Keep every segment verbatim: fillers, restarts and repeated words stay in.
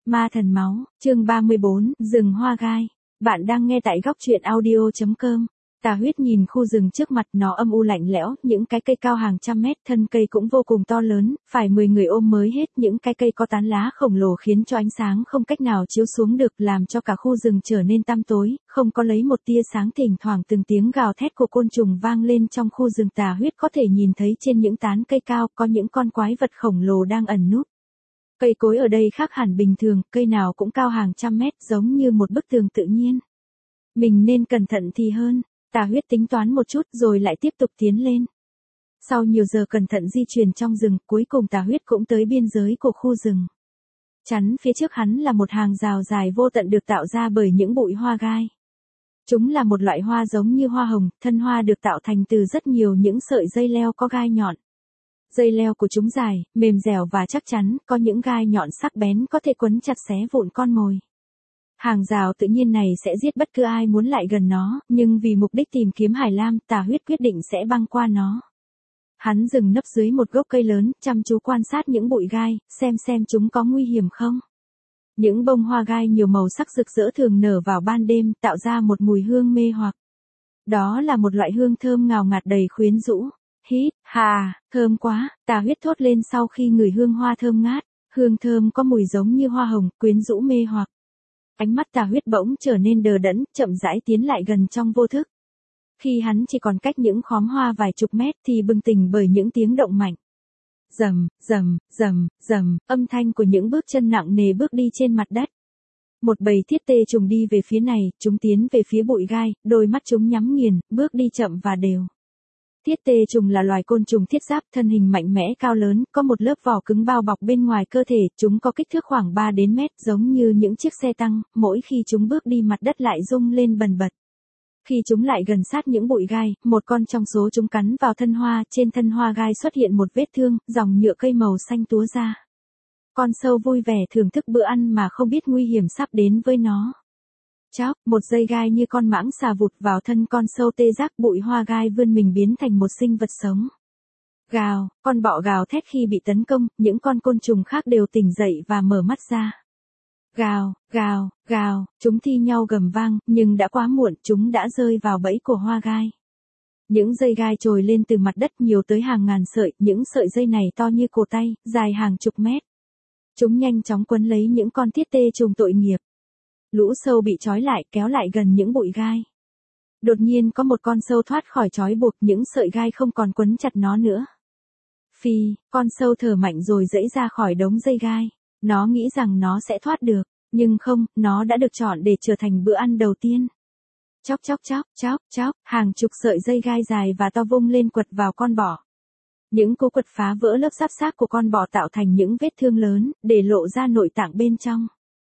Ma thần máu, chương ba mươi bốn, rừng hoa gai. Bạn đang nghe tại góc truyện audio chấm com. Tà Huyết nhìn khu rừng trước mặt, nó âm u lạnh lẽo, những cái cây cao hàng trăm mét, thân cây cũng vô cùng to lớn, phải mười người ôm mới hết, những cái cây có tán lá khổng lồ khiến cho ánh sáng không cách nào chiếu xuống được, làm cho cả khu rừng trở nên tăm tối, không có lấy một tia sáng, thỉnh thoảng từng tiếng gào thét của côn trùng vang lên trong khu rừng. Tà Huyết có thể nhìn thấy trên những tán cây cao có những con quái vật khổng lồ đang ẩn núp. Cây cối ở đây khác hẳn bình thường, cây nào cũng cao hàng trăm mét, giống như một bức tường tự nhiên. Mình nên cẩn thận thì hơn. Tà Huyết tính toán một chút rồi lại tiếp tục tiến lên. Sau nhiều giờ cẩn thận di chuyển trong rừng, cuối cùng Tà Huyết cũng tới biên giới của khu rừng. Chắn phía trước hắn là một hàng rào dài vô tận được tạo ra bởi những bụi hoa gai. Chúng là một loại hoa giống như hoa hồng, thân hoa được tạo thành từ rất nhiều những sợi dây leo có gai nhọn. Dây leo của chúng dài, mềm dẻo và chắc chắn, có những gai nhọn sắc bén có thể quấn chặt xé vụn con mồi. Hàng rào tự nhiên này sẽ giết bất cứ ai muốn lại gần nó, nhưng vì mục đích tìm kiếm hải lam, Tà Huyết quyết định sẽ băng qua nó. Hắn dừng nấp dưới một gốc cây lớn, chăm chú quan sát những bụi gai, xem xem chúng có nguy hiểm không. Những bông hoa gai nhiều màu sắc rực rỡ thường nở vào ban đêm, tạo ra một mùi hương mê hoặc. Đó là một loại hương thơm ngào ngạt đầy quyến rũ. Hít, hà, thơm quá, Tà Huyết thốt lên sau khi ngửi hương hoa thơm ngát. Hương thơm có mùi giống như hoa hồng, quyến rũ mê hoặc. Ánh mắt Tà Huyết bỗng trở nên đờ đẫn, chậm rãi tiến lại gần trong vô thức. Khi hắn chỉ còn cách những khóm hoa vài chục mét thì bừng tỉnh bởi những tiếng động mạnh. Rầm, rầm, rầm, rầm, âm thanh của những bước chân nặng nề bước đi trên mặt đất. Một bầy thiết tê trùng đi về phía này, chúng tiến về phía bụi gai, đôi mắt chúng nhắm nghiền, bước đi chậm và đều. Thiết tê trùng là loài côn trùng thiết giáp, thân hình mạnh mẽ cao lớn, có một lớp vỏ cứng bao bọc bên ngoài cơ thể, chúng có kích thước khoảng ba đến mét, giống như những chiếc xe tăng, mỗi khi chúng bước đi mặt đất lại rung lên bần bật. Khi chúng lại gần sát những bụi gai, một con trong số chúng cắn vào thân hoa, trên thân hoa gai xuất hiện một vết thương, dòng nhựa cây màu xanh túa ra. Con sâu vui vẻ thưởng thức bữa ăn mà không biết nguy hiểm sắp đến với nó. Chóc, một dây gai như con mãng xà vụt vào thân con sâu tê giác, bụi hoa gai vươn mình biến thành một sinh vật sống. Gào, con bọ gào thét khi bị tấn công, những con côn trùng khác đều tỉnh dậy và mở mắt ra. Gào, gào, gào, chúng thi nhau gầm vang, nhưng đã quá muộn, chúng đã rơi vào bẫy của hoa gai. Những dây gai trồi lên từ mặt đất nhiều tới hàng ngàn sợi, những sợi dây này to như cổ tay, dài hàng chục mét. Chúng nhanh chóng quấn lấy những con thiết tê trùng tội nghiệp. Lũ sâu bị trói lại, kéo lại gần những bụi gai. Đột nhiên có một con sâu thoát khỏi trói buộc, những sợi gai không còn quấn chặt nó nữa. Phi, con sâu thở mạnh rồi giãy ra khỏi đống dây gai. Nó nghĩ rằng nó sẽ thoát được, nhưng không, nó đã được chọn để trở thành bữa ăn đầu tiên. Chóc chóc chóc, chóc chóc, hàng chục sợi dây gai dài và to vung lên quật vào con bọ. Những cú quật phá vỡ lớp giáp xác của con bọ tạo thành những vết thương lớn, để lộ ra nội tạng bên trong.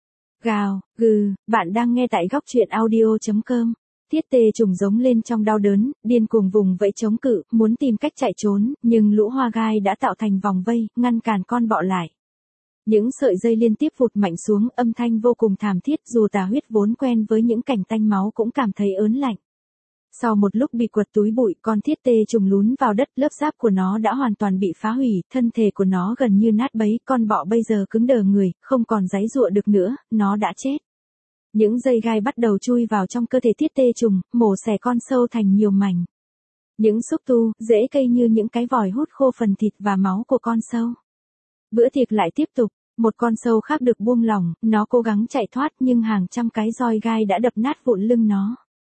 Gào, gừ, bạn đang nghe tại góc truyện audio chấm com. Thiết tê trùng giống lên trong đau đớn, điên cuồng vùng vẫy chống cự, muốn tìm cách chạy trốn, nhưng lũ hoa gai đã tạo thành vòng vây, ngăn cản con bọ lại. Những sợi dây liên tiếp vụt mạnh xuống, âm thanh vô cùng thảm thiết, dù Tà Huyết vốn quen với những cảnh tanh máu cũng cảm thấy ớn lạnh. Sau một lúc bị quật túi bụi, con thiết tê trùng lún vào đất, lớp giáp của nó đã hoàn toàn bị phá hủy, thân thể của nó gần như nát bấy, con bọ bây giờ cứng đờ người, không còn giãy giụa được nữa, nó đã chết. Những dây gai bắt đầu chui vào trong cơ thể thiết tê trùng, mổ xẻ con sâu thành nhiều mảnh. Những xúc tu, rễ cây như những cái vòi hút khô phần thịt và máu của con sâu. Bữa tiệc lại tiếp tục, một con sâu khác được buông lỏng, nó cố gắng chạy thoát nhưng hàng trăm cái roi gai đã đập nát vụn lưng nó.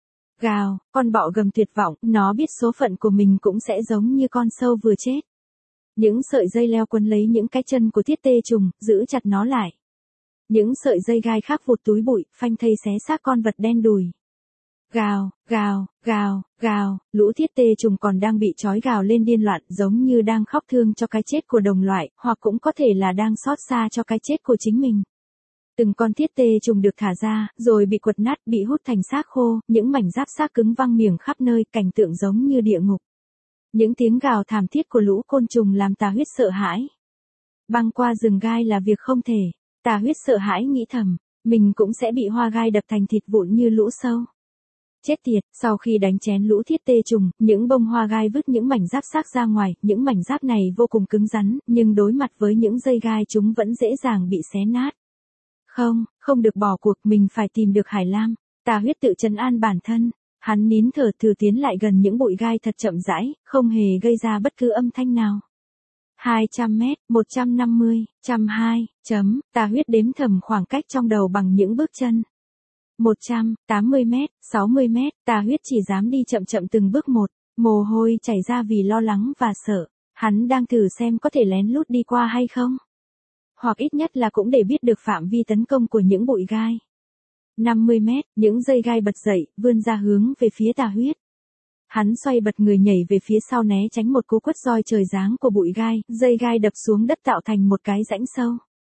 Gào, con bọ gầm tuyệt vọng, nó biết số phận của mình cũng sẽ giống như con sâu vừa chết. Những sợi dây leo quấn lấy những cái chân của thiết tê trùng, giữ chặt nó lại. Những sợi dây gai khác vụt túi bụi, phanh thây xé xác con vật đen đùi. Gào, gào, gào, gào, lũ thiết tê trùng còn đang bị trói gào lên điên loạn, giống như đang khóc thương cho cái chết của đồng loại, hoặc cũng có thể là đang xót xa cho cái chết của chính mình. Từng con thiết tê trùng được thả ra, rồi bị quật nát, bị hút thành xác khô, những mảnh giáp xác cứng văng miềng khắp nơi, cảnh tượng giống như địa ngục. Những tiếng gào thảm thiết của lũ côn trùng làm Tà Huyết sợ hãi. Băng qua rừng gai là việc không thể. Tà Huyết sợ hãi nghĩ thầm, mình cũng sẽ bị hoa gai đập thành thịt vụn như lũ sâu. Chết tiệt, sau khi đánh chén lũ thiết tê trùng, những bông hoa gai vứt những mảnh giáp xác ra ngoài, những mảnh giáp này vô cùng cứng rắn, nhưng đối mặt với những dây gai chúng vẫn dễ dàng bị xé nát. Không, không được bỏ cuộc, mình phải tìm được Hải Lam. Tà Huyết tự trấn an bản thân, hắn nín thở thử tiến lại gần những bụi gai thật chậm rãi, không hề gây ra bất cứ âm thanh nào. hai trăm mét, một trăm năm mươi, một trăm hai, chấm, Tà Huyết đếm thầm khoảng cách trong đầu bằng những bước chân. một trăm tám mươi mét, sáu mươi mét, Tà Huyết chỉ dám đi chậm chậm từng bước một, mồ hôi chảy ra vì lo lắng và sợ. Hắn đang thử xem có thể lén lút đi qua hay không. Hoặc ít nhất là cũng để biết được phạm vi tấn công của những bụi gai. năm mươi mét, những dây gai bật dậy, vươn ra hướng về phía Tà Huyết. Hắn xoay bật người nhảy về phía sau né tránh một cú quất roi trời giáng của bụi gai, dây gai đập xuống đất tạo thành một cái rãnh sâu.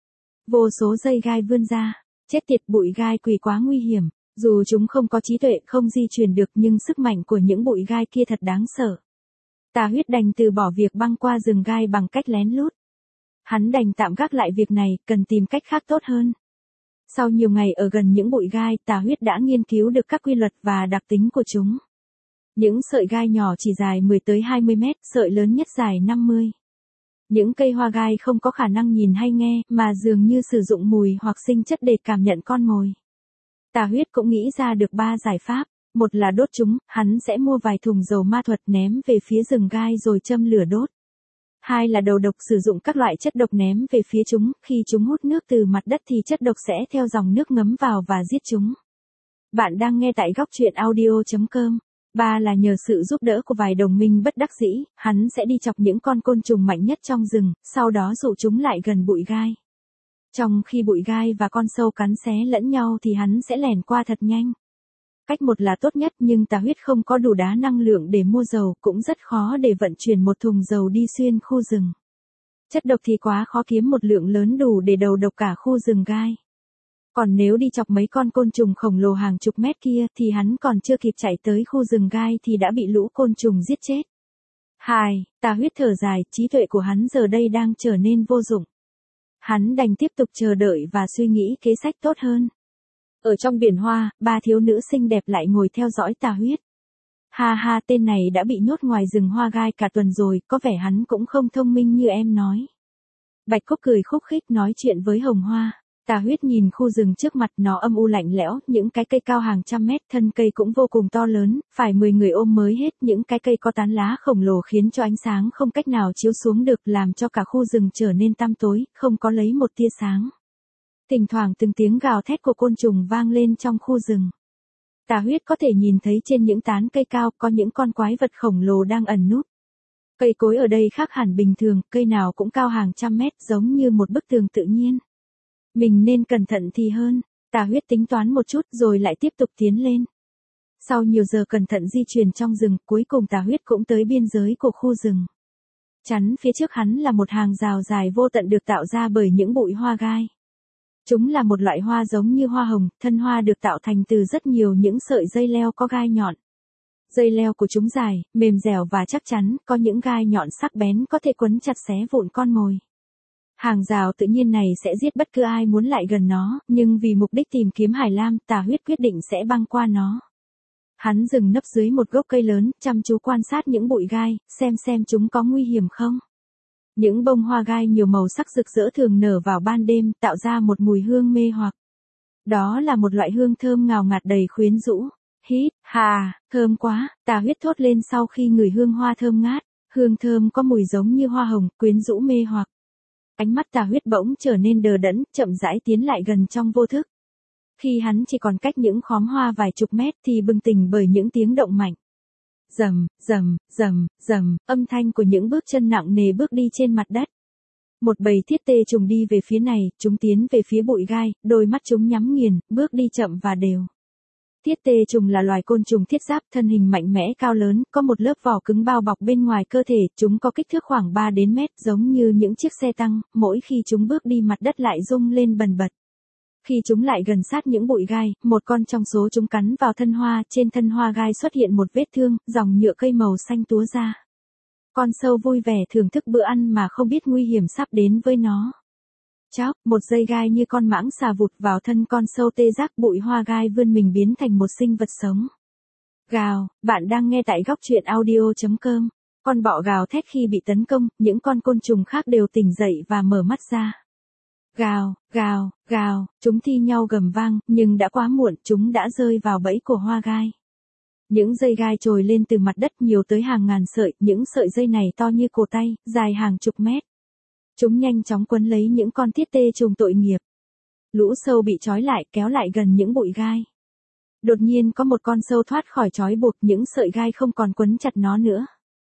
Vô số dây gai vươn ra, chết tiệt, bụi gai quỷ quá nguy hiểm, dù chúng không có trí tuệ không di chuyển được nhưng sức mạnh của những bụi gai kia thật đáng sợ. Tà Huyết đành từ bỏ việc băng qua rừng gai bằng cách lén lút. Hắn đành tạm gác lại việc này, cần tìm cách khác tốt hơn. Sau nhiều ngày ở gần những bụi gai, Tà Huyết đã nghiên cứu được các quy luật và đặc tính của chúng. Những sợi gai nhỏ chỉ dài mười tới hai mươi mét, sợi lớn nhất dài năm mươi. Những cây hoa gai không có khả năng nhìn hay nghe, mà dường như sử dụng mùi hoặc sinh chất để cảm nhận con mồi. Tà Huyết cũng nghĩ ra được ba giải pháp. Một là đốt chúng, hắn sẽ mua vài thùng dầu ma thuật ném về phía rừng gai rồi châm lửa đốt. Hai là đầu độc, sử dụng các loại chất độc ném về phía chúng, khi chúng hút nước từ mặt đất thì chất độc sẽ theo dòng nước ngấm vào và giết chúng. Bạn đang nghe tại góc truyện audio chấm com. Ba là nhờ sự giúp đỡ của vài đồng minh bất đắc dĩ, hắn sẽ đi chọc những con côn trùng mạnh nhất trong rừng, sau đó dụ chúng lại gần bụi gai. Trong khi bụi gai và con sâu cắn xé lẫn nhau thì hắn sẽ lẻn qua thật nhanh. Cách một là tốt nhất nhưng Tà Huyết không có đủ đá năng lượng để mua dầu, cũng rất khó để vận chuyển một thùng dầu đi xuyên khu rừng. Chất độc thì quá khó kiếm một lượng lớn đủ để đầu độc cả khu rừng gai. Còn nếu đi chọc mấy con côn trùng khổng lồ hàng chục mét kia thì hắn còn chưa kịp chạy tới khu rừng gai thì đã bị lũ côn trùng giết chết. Hai, Tà Huyết thở dài, trí tuệ của hắn giờ đây đang trở nên vô dụng. Hắn đành tiếp tục chờ đợi và suy nghĩ kế sách tốt hơn. Ở trong biển hoa, ba thiếu nữ xinh đẹp lại ngồi theo dõi Tà Huyết. Ha ha, tên này đã bị nhốt ngoài rừng hoa gai cả tuần rồi, có vẻ hắn cũng không thông minh như em nói. Bạch Cúc cười khúc khích nói chuyện với Hồng Hoa. Tà Huyết nhìn khu rừng trước mặt, nó âm u lạnh lẽo, những cái cây cao hàng trăm mét, thân cây cũng vô cùng to lớn, phải mười người ôm mới hết, những cái cây có tán lá khổng lồ khiến cho ánh sáng không cách nào chiếu xuống được, làm cho cả khu rừng trở nên tăm tối, không có lấy một tia sáng. Thỉnh thoảng từng tiếng gào thét của côn trùng vang lên trong khu rừng. Tà Huyết có thể nhìn thấy trên những tán cây cao có những con quái vật khổng lồ đang ẩn núp. Cây cối ở đây khác hẳn bình thường, cây nào cũng cao hàng trăm mét giống như một bức tường tự nhiên. Mình nên cẩn thận thì hơn, Tà Huyết tính toán một chút rồi lại tiếp tục tiến lên. Sau nhiều giờ cẩn thận di chuyển trong rừng, cuối cùng Tà Huyết cũng tới biên giới của khu rừng. Chắn phía trước hắn là một hàng rào dài vô tận được tạo ra bởi những bụi hoa gai. Chúng là một loại hoa giống như hoa hồng, thân hoa được tạo thành từ rất nhiều những sợi dây leo có gai nhọn. Dây leo của chúng dài, mềm dẻo và chắc chắn, có những gai nhọn sắc bén có thể quấn chặt xé vụn con mồi. Hàng rào tự nhiên này sẽ giết bất cứ ai muốn lại gần nó, nhưng vì mục đích tìm kiếm Hải Lam, Tà Huyết quyết định sẽ băng qua nó. Hắn dừng nấp dưới một gốc cây lớn, chăm chú quan sát những bụi gai, xem xem chúng có nguy hiểm không. Những bông hoa gai nhiều màu sắc rực rỡ thường nở vào ban đêm, tạo ra một mùi hương mê hoặc. Đó là một loại hương thơm ngào ngạt đầy quyến rũ. Hít, hà, thơm quá, Tà Huyết thốt lên sau khi ngửi hương hoa thơm ngát. Hương thơm có mùi giống như hoa hồng, quyến rũ mê hoặc. Ánh mắt Tà Huyết bỗng trở nên đờ đẫn, chậm rãi tiến lại gần trong vô thức. Khi hắn chỉ còn cách những khóm hoa vài chục mét thì bừng tỉnh bởi những tiếng động mạnh. Rầm, rầm, rầm, rầm, âm thanh của những bước chân nặng nề bước đi trên mặt đất. Một bầy thiết tê trùng đi về phía này, chúng tiến về phía bụi gai, đôi mắt chúng nhắm nghiền, bước đi chậm và đều. Thiết tê trùng là loài côn trùng thiết giáp, thân hình mạnh mẽ cao lớn, có một lớp vỏ cứng bao bọc bên ngoài cơ thể, chúng có kích thước khoảng ba đến mét, giống như những chiếc xe tăng, mỗi khi chúng bước đi mặt đất lại rung lên bần bật. Khi chúng lại gần sát những bụi gai, một con trong số chúng cắn vào thân hoa, trên thân hoa gai xuất hiện một vết thương, dòng nhựa cây màu xanh túa ra. Con sâu vui vẻ thưởng thức bữa ăn mà không biết nguy hiểm sắp đến với nó. Chóc, một dây gai như con mãng xà vụt vào thân con sâu tê giác, bụi hoa gai vươn mình biến thành một sinh vật sống. Gào, bạn đang nghe tại góc truyện audio chấm com. Con bọ gào thét khi bị tấn công, những con côn trùng khác đều tỉnh dậy và mở mắt ra. Gào, gào, gào, chúng thi nhau gầm vang, nhưng đã quá muộn, chúng đã rơi vào bẫy của hoa gai. Những dây gai trồi lên từ mặt đất nhiều tới hàng ngàn sợi, những sợi dây này to như cổ tay, dài hàng chục mét. Chúng nhanh chóng quấn lấy những con thiết tê trùng tội nghiệp. Lũ sâu bị trói lại, kéo lại gần những bụi gai. Đột nhiên có một con sâu thoát khỏi trói buộc, những sợi gai không còn quấn chặt nó nữa.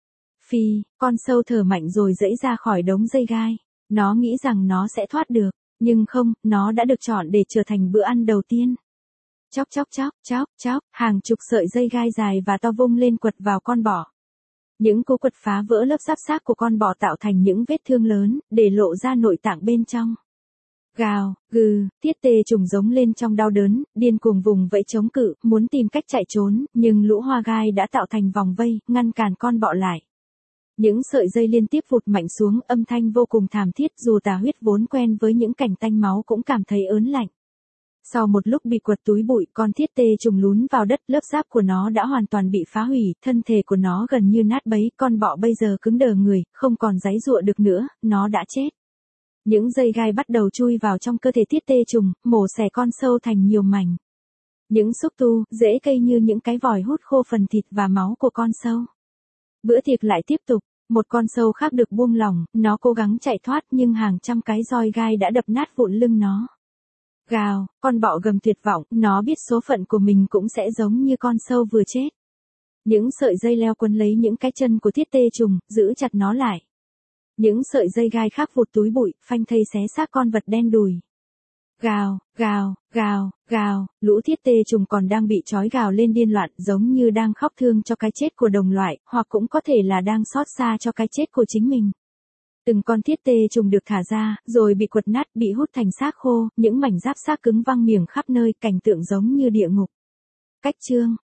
Phi, con sâu thở mạnh rồi giãy ra khỏi đống dây gai. Nó nghĩ rằng nó sẽ thoát được, nhưng không, nó đã được chọn để trở thành bữa ăn đầu tiên. Chóc chóc chóc, chóc chóc, hàng chục sợi dây gai dài và to vung lên quật vào con bọ. Những cú quật phá vỡ lớp giáp xác của con bọ tạo thành những vết thương lớn, để lộ ra nội tạng bên trong. Gào, gừ, thiết tê trùng giống lên trong đau đớn, điên cuồng vùng vẫy chống cự, muốn tìm cách chạy trốn, nhưng lũ hoa gai đã tạo thành vòng vây, ngăn cản con bọ lại. Những sợi dây liên tiếp vụt mạnh xuống, âm thanh vô cùng thảm thiết, dù Tà Huyết vốn quen với những cảnh tanh máu cũng cảm thấy ớn lạnh. Sau một lúc bị quật túi bụi, con thiết tê trùng lún vào đất, lớp giáp của nó đã hoàn toàn bị phá hủy, thân thể của nó gần như nát bấy, con bọ bây giờ cứng đờ người, không còn giãy giụa được nữa, nó đã chết. Những dây gai bắt đầu chui vào trong cơ thể thiết tê trùng, mổ xẻ con sâu thành nhiều mảnh. Những xúc tu, rễ cây như những cái vòi hút khô phần thịt và máu của con sâu. Bữa tiệc lại tiếp tục, một con sâu khác được buông lỏng, nó cố gắng chạy thoát nhưng hàng trăm cái roi gai đã đập nát vụn lưng nó. Gào, con bọ gầm tuyệt vọng, nó biết số phận của mình cũng sẽ giống như con sâu vừa chết. Những sợi dây leo quấn lấy những cái chân của thiết tê trùng, giữ chặt nó lại. Những sợi dây gai khác vụt túi bụi, phanh thây xé xác con vật đen đùi. Gào, gào, gào, gào, lũ thiết tê trùng còn đang bị trói gào lên điên loạn, giống như đang khóc thương cho cái chết của đồng loại, hoặc cũng có thể là đang xót xa cho cái chết của chính mình. Từng con thiết tê trùng được thả ra, rồi bị quật nát, bị hút thành xác khô, những mảnh giáp xác cứng văng miềng khắp nơi, cảnh tượng giống như địa ngục. Cách chương